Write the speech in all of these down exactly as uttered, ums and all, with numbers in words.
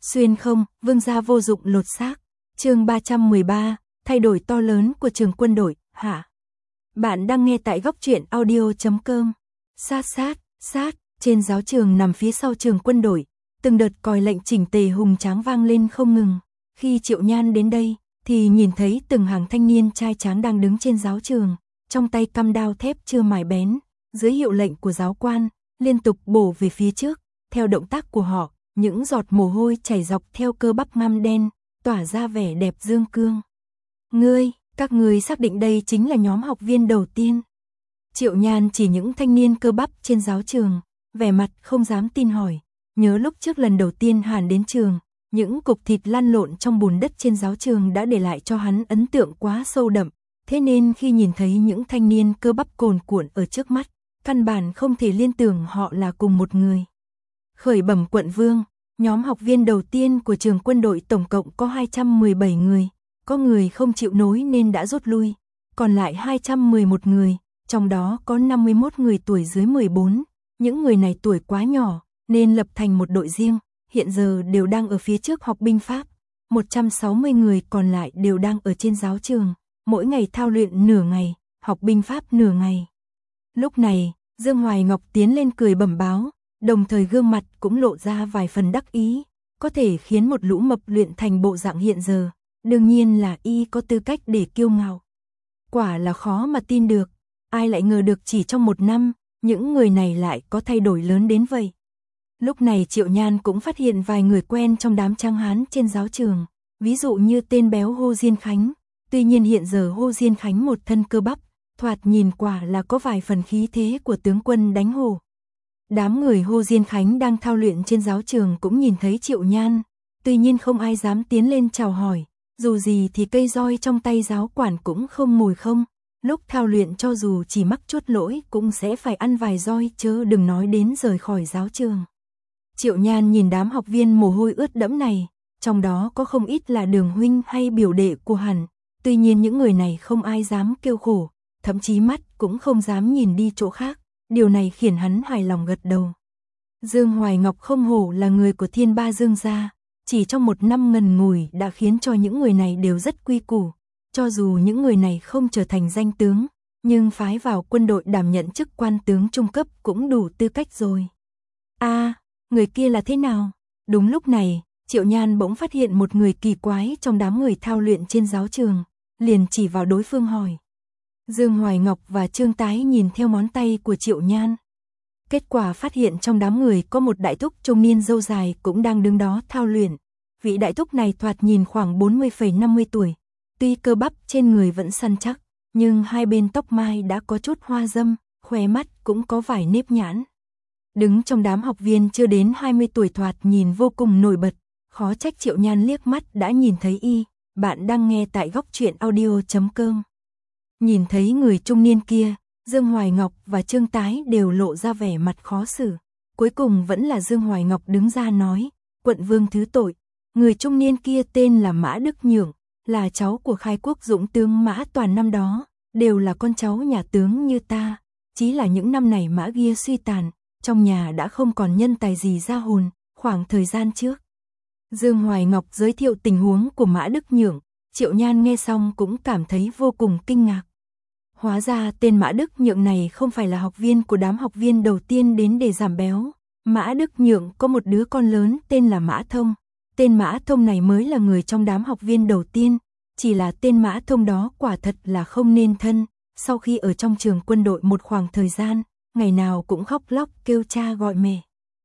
Xuyên không, vương gia vô dụng lột xác. Chương ba trăm mười ba, thay đổi to lớn của trường quân đội, hả? Bạn đang nghe tại góc truyện audio chấm com. Sát sát, sát, trên giáo trường nằm phía sau trường quân đội, từng đợt còi lệnh chỉnh tề hùng tráng vang lên không ngừng. Khi Triệu Nhan đến đây, thì nhìn thấy từng hàng thanh niên trai tráng đang đứng trên giáo trường, trong tay căm đao thép chưa mài bén, dưới hiệu lệnh của giáo quan, liên tục bổ về phía trước. Theo động tác của họ, những giọt mồ hôi chảy dọc theo cơ bắp ngăm đen, tỏa ra vẻ đẹp dương cương. Ngươi, các ngươi xác định đây chính là nhóm học viên đầu tiên. Triệu Nhan chỉ những thanh niên cơ bắp trên giáo trường, vẻ mặt không dám tin hỏi. Nhớ lúc trước lần đầu tiên hắn đến trường, những cục thịt lăn lộn trong bùn đất trên giáo trường đã để lại cho hắn ấn tượng quá sâu đậm. Thế nên khi nhìn thấy những thanh niên cơ bắp cồn cuộn ở trước mắt, căn bản không thể liên tưởng họ là cùng một người. Khởi bẩm quận vương, nhóm học viên đầu tiên của trường quân đội tổng cộng có hai trăm mười bảy người, có người không chịu nổi nên đã rút lui, còn lại hai trăm mười một người, trong đó có năm mươi mốt người tuổi dưới mười bốn, những người này tuổi quá nhỏ nên lập thành một đội riêng, hiện giờ đều đang ở phía trước học binh pháp, một trăm sáu mươi người còn lại đều đang ở trên giáo trường, mỗi ngày thao luyện nửa ngày, học binh pháp nửa ngày. Lúc này, Dương Hoài Ngọc tiến lên cười bẩm báo, đồng thời gương mặt cũng lộ ra vài phần đắc ý, có thể khiến một lũ mập luyện thành bộ dạng hiện giờ, đương nhiên là y có tư cách để kiêu ngạo. Quả là khó mà tin được, ai lại ngờ được chỉ trong một năm, những người này lại có thay đổi lớn đến vậy. Lúc này Triệu Nhan cũng phát hiện vài người quen trong đám tráng hán trên giáo trường, ví dụ như tên béo Hô Diên Khánh, tuy nhiên hiện giờ Hô Diên Khánh một thân cơ bắp, thoạt nhìn quả là có vài phần khí thế của tướng quân đánh hổ. Đám người Hô Diên Khánh đang thao luyện trên giáo trường cũng nhìn thấy Triệu Nhan, tuy nhiên không ai dám tiến lên chào hỏi, dù gì thì cây roi trong tay giáo quản cũng không mồi không, lúc thao luyện cho dù chỉ mắc chút lỗi cũng sẽ phải ăn vài roi chớ đừng nói đến rời khỏi giáo trường. Triệu Nhan nhìn đám học viên mồ hôi ướt đẫm này, trong đó có không ít là Đường huynh hay biểu đệ của hắn, tuy nhiên những người này không ai dám kêu khổ, thậm chí mắt cũng không dám nhìn đi chỗ khác. Điều này khiến hắn hài lòng gật đầu. Dương Hoài Ngọc không hổ là người của Thiên Ba Dương gia, chỉ trong một năm ngần ngủi đã khiến cho những người này đều rất quy củ. Cho dù những người này không trở thành danh tướng, nhưng phái vào quân đội đảm nhận chức quan tướng trung cấp cũng đủ tư cách rồi. A, à, người kia là thế nào? Đúng lúc này, Triệu Nhan bỗng phát hiện một người kỳ quái trong đám người thao luyện trên giáo trường, liền chỉ vào đối phương hỏi. Dương Hoài Ngọc và Trương Tái nhìn theo ngón tay của Triệu Nhan. Kết quả phát hiện trong đám người có một đại thúc trung niên râu dài cũng đang đứng đó thao luyện. Vị đại thúc này thoạt nhìn khoảng bốn mươi năm mươi tuổi. Tuy cơ bắp trên người vẫn săn chắc, nhưng hai bên tóc mai đã có chút hoa râm, khóe mắt cũng có vài nếp nhãn. Đứng trong đám học viên chưa đến hai mươi tuổi thoạt nhìn vô cùng nổi bật. Khó trách Triệu Nhan liếc mắt đã nhìn thấy y. Bạn đang nghe tại góc truyện audio chấm com. Nhìn thấy người trung niên kia, Dương Hoài Ngọc và Trương Tái đều lộ ra vẻ mặt khó xử. Cuối cùng vẫn là Dương Hoài Ngọc đứng ra nói, quận vương thứ tội, người trung niên kia tên là Mã Đức Nhượng, là cháu của khai quốc dũng tướng Mã Toàn năm đó, đều là con cháu nhà tướng như ta. Chỉ là những năm này Mã kia suy tàn, trong nhà đã không còn nhân tài gì ra hồn, khoảng thời gian trước. Dương Hoài Ngọc giới thiệu tình huống của Mã Đức Nhượng, Triệu Nhan nghe xong cũng cảm thấy vô cùng kinh ngạc. Hóa ra tên Mã Đức Nhượng này không phải là học viên của đám học viên đầu tiên đến để giảm béo. Mã Đức Nhượng có một đứa con lớn tên là Mã Thông. Tên Mã Thông này mới là người trong đám học viên đầu tiên. Chỉ là tên Mã Thông đó quả thật là không nên thân. Sau khi ở trong trường quân đội một khoảng thời gian, ngày nào cũng khóc lóc kêu cha gọi mẹ.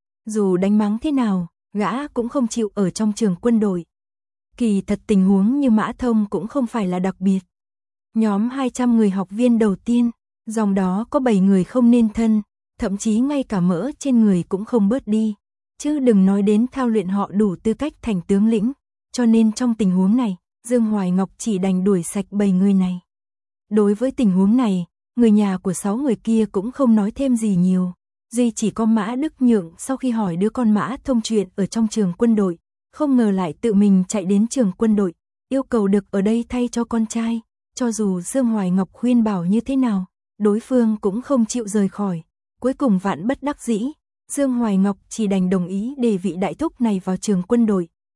Dù đánh mắng thế nào, gã cũng không chịu ở trong trường quân đội. Kỳ thật tình huống như Mã Thông cũng không phải là đặc biệt. Nhóm hai trăm người học viên đầu tiên, dòng đó có bảy người không nên thân, thậm chí ngay cả mỡ trên người cũng không bớt đi, chứ đừng nói đến thao luyện họ đủ tư cách thành tướng lĩnh, cho nên trong tình huống này, Dương Hoài Ngọc chỉ đành đuổi sạch bảy người này. Đối với tình huống này, người nhà của sáu người kia cũng không nói thêm gì nhiều, duy chỉ có Mã Đức Nhượng sau khi hỏi đứa con Mã Thông chuyện ở trong trường quân đội, không ngờ lại tự mình chạy đến trường quân đội, yêu cầu được ở đây thay cho con trai. Cho dù Dương Hoài Ngọc khuyên bảo như thế nào, đối phương cũng không chịu rời khỏi. Cuối cùng vạn bất đắc dĩ, Dương Hoài Ngọc chỉ đành đồng ý để vị đại thúc này vào trường quân đội,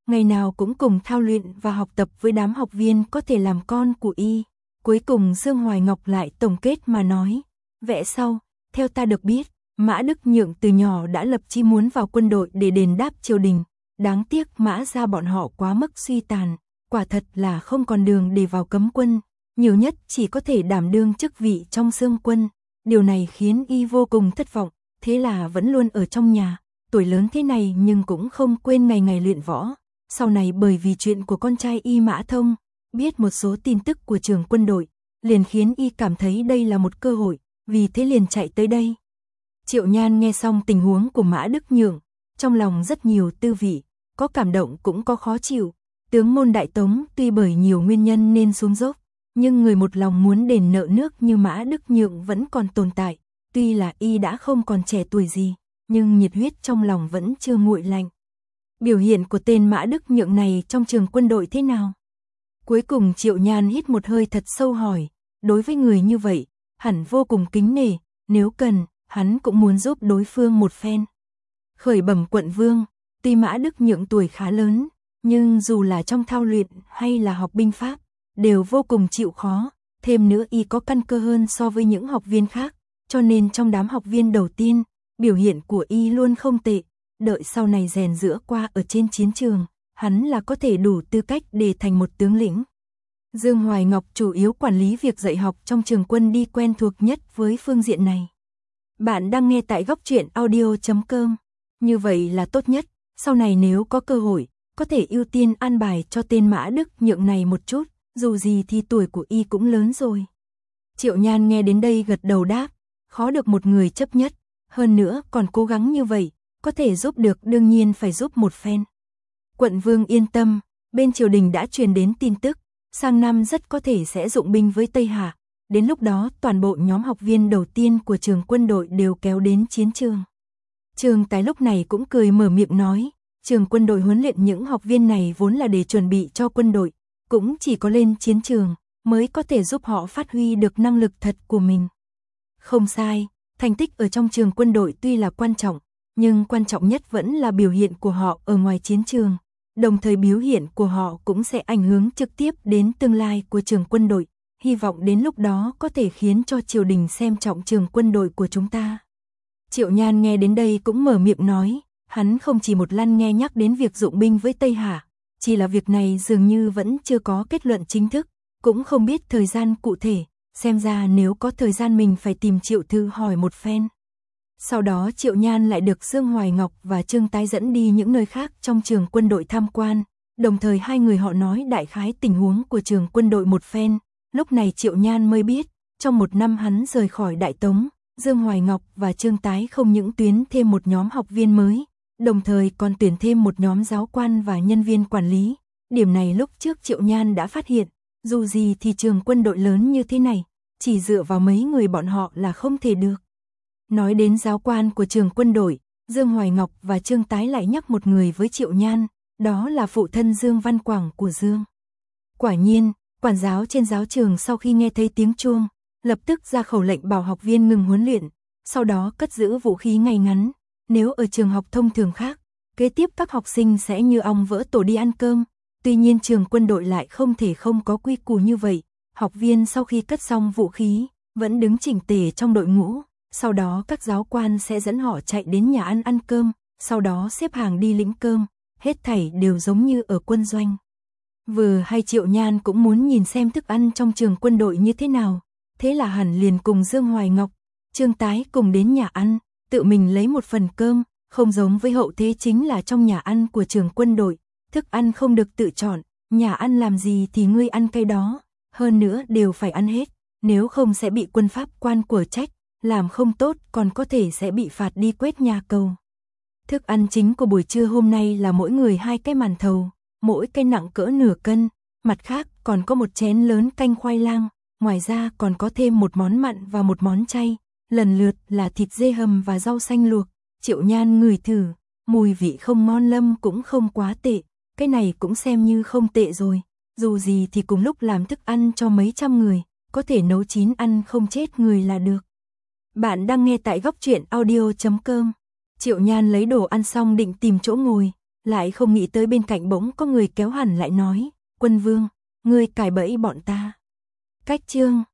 ngày nào cũng cùng thao luyện và học tập với đám học viên có thể làm con của y. Cuối cùng Dương Hoài Ngọc lại tổng kết mà nói, vẽ sau, theo ta được biết, Mã Đức Nhượng từ nhỏ đã lập chí muốn vào quân đội để đền đáp triều đình, đáng tiếc Mã gia bọn họ quá mức suy tàn, quả thật là không còn đường để vào cấm quân, nhiều nhất chỉ có thể đảm đương chức vị trong xương quân, điều này khiến y vô cùng thất vọng, thế là vẫn luôn ở trong nhà, tuổi lớn thế này nhưng cũng không quên ngày ngày luyện võ, sau này bởi vì chuyện của con trai y Mã Thông, biết một số tin tức của trường quân đội, liền khiến y cảm thấy đây là một cơ hội, vì thế liền chạy tới đây. Triệu Nhan nghe xong tình huống của Mã Đức Nhượng, trong lòng rất nhiều tư vị, có cảm động cũng có khó chịu. Tướng môn Đại Tống tuy bởi nhiều nguyên nhân nên xuống dốc, nhưng người một lòng muốn đền nợ nước như Mã Đức Nhượng vẫn còn tồn tại. Tuy là y đã không còn trẻ tuổi gì, nhưng nhiệt huyết trong lòng vẫn chưa nguội lạnh. Biểu hiện của tên Mã Đức Nhượng này trong trường quân đội thế nào? Cuối cùng Triệu Nhan hít một hơi thật sâu hỏi, đối với người như vậy, hẳn vô cùng kính nể, nếu cần, hắn cũng muốn giúp đối phương một phen. Khởi bẩm quận vương, tuy Mã Đức Nhượng tuổi khá lớn, nhưng dù là trong thao luyện hay là học binh pháp, đều vô cùng chịu khó, thêm nữa y có căn cơ hơn so với những học viên khác, cho nên trong đám học viên đầu tiên, biểu hiện của y luôn không tệ, đợi sau này rèn giũa qua ở trên chiến trường, hắn là có thể đủ tư cách để thành một tướng lĩnh. Dương Hoài Ngọc chủ yếu quản lý việc dạy học trong trường quân đi quen thuộc nhất với phương diện này. Bạn đang nghe tại góc truyện audio chấm com. Như vậy là tốt nhất, sau này nếu có cơ hội, có thể ưu tiên an bài cho tên Mã Đức Nhượng này một chút, dù gì thì tuổi của y cũng lớn rồi. Triệu Nhan nghe đến đây gật đầu đáp, khó được một người chấp nhất, hơn nữa còn cố gắng như vậy, có thể giúp được đương nhiên phải giúp một phen. Quận vương yên tâm, bên triều đình đã truyền đến tin tức, sang năm rất có thể sẽ dụng binh với Tây Hạ, đến lúc đó toàn bộ nhóm học viên đầu tiên của trường quân đội đều kéo đến chiến trường. Trường Tái lúc này cũng cười mở miệng nói, trường quân đội huấn luyện những học viên này vốn là để chuẩn bị cho quân đội, cũng chỉ có lên chiến trường mới có thể giúp họ phát huy được năng lực thật của mình. Không sai, thành tích ở trong trường quân đội tuy là quan trọng, nhưng quan trọng nhất vẫn là biểu hiện của họ ở ngoài chiến trường, đồng thời biểu hiện của họ cũng sẽ ảnh hưởng trực tiếp đến tương lai của trường quân đội, hy vọng đến lúc đó có thể khiến cho triều đình xem trọng trường quân đội của chúng ta. Triệu Nhan nghe đến đây cũng mở miệng nói, hắn không chỉ một lần nghe nhắc đến việc dụng binh với Tây Hạ, chỉ là việc này dường như vẫn chưa có kết luận chính thức, cũng không biết thời gian cụ thể, xem ra nếu có thời gian mình phải tìm Triệu Thư hỏi một phen. Sau đó Triệu Nhan lại được Dương Hoài Ngọc và Trương Tái dẫn đi những nơi khác trong trường quân đội tham quan, đồng thời hai người họ nói đại khái tình huống của trường quân đội một phen, lúc này Triệu Nhan mới biết, trong một năm hắn rời khỏi Đại Tống, Dương Hoài Ngọc và Trương Tái không những tuyển thêm một nhóm học viên mới, đồng thời còn tuyển thêm một nhóm giáo quan và nhân viên quản lý. Điểm này lúc trước Triệu Nhan đã phát hiện, dù gì thì trường quân đội lớn như thế này, chỉ dựa vào mấy người bọn họ là không thể được. Nói đến giáo quan của trường quân đội, Dương Hoài Ngọc và Trương Tái lại nhắc một người với Triệu Nhan, đó là phụ thân Dương Văn Quảng của Dương. Quả nhiên, quản giáo trên giáo trường sau khi nghe thấy tiếng chuông, lập tức ra khẩu lệnh bảo học viên ngừng huấn luyện, sau đó cất giữ vũ khí ngay ngắn. Nếu ở trường học thông thường khác, kế tiếp các học sinh sẽ như ong vỡ tổ đi ăn cơm, tuy nhiên trường quân đội lại không thể không có quy củ như vậy. Học viên sau khi cất xong vũ khí, vẫn đứng chỉnh tề trong đội ngũ, sau đó các giáo quan sẽ dẫn họ chạy đến nhà ăn ăn cơm, sau đó xếp hàng đi lĩnh cơm, hết thảy đều giống như ở quân doanh. Vừa hay Triệu Nhan cũng muốn nhìn xem thức ăn trong trường quân đội như thế nào, thế là hẳn liền cùng Dương Hoài Ngọc, Trương Tái cùng đến nhà ăn, tự mình lấy một phần cơm, không giống với hậu thế chính là trong nhà ăn của trường quân đội, thức ăn không được tự chọn, nhà ăn làm gì thì ngươi ăn cái đó, hơn nữa đều phải ăn hết, nếu không sẽ bị quân pháp quan của trách, làm không tốt còn có thể sẽ bị phạt đi quét nhà cầu. Thức ăn chính của buổi trưa hôm nay là mỗi người hai cái màn thầu, mỗi cái nặng cỡ nửa cân, mặt khác còn có một chén lớn canh khoai lang, ngoài ra còn có thêm một món mặn và một món chay, lần lượt là thịt dê hầm và rau xanh luộc. Triệu Nhan ngửi thử, mùi vị không ngon lâm cũng không quá tệ, cái này cũng xem như không tệ rồi, dù gì thì cùng lúc làm thức ăn cho mấy trăm người, có thể nấu chín ăn không chết người là được. Bạn đang nghe tại góc truyện audio chấm com. Triệu Nhan lấy đồ ăn xong định tìm chỗ ngồi, Lại không nghĩ tới bên cạnh bỗng có người kéo hẳn lại nói, Quân Vương, ngươi cài bẫy bọn ta. Cách chương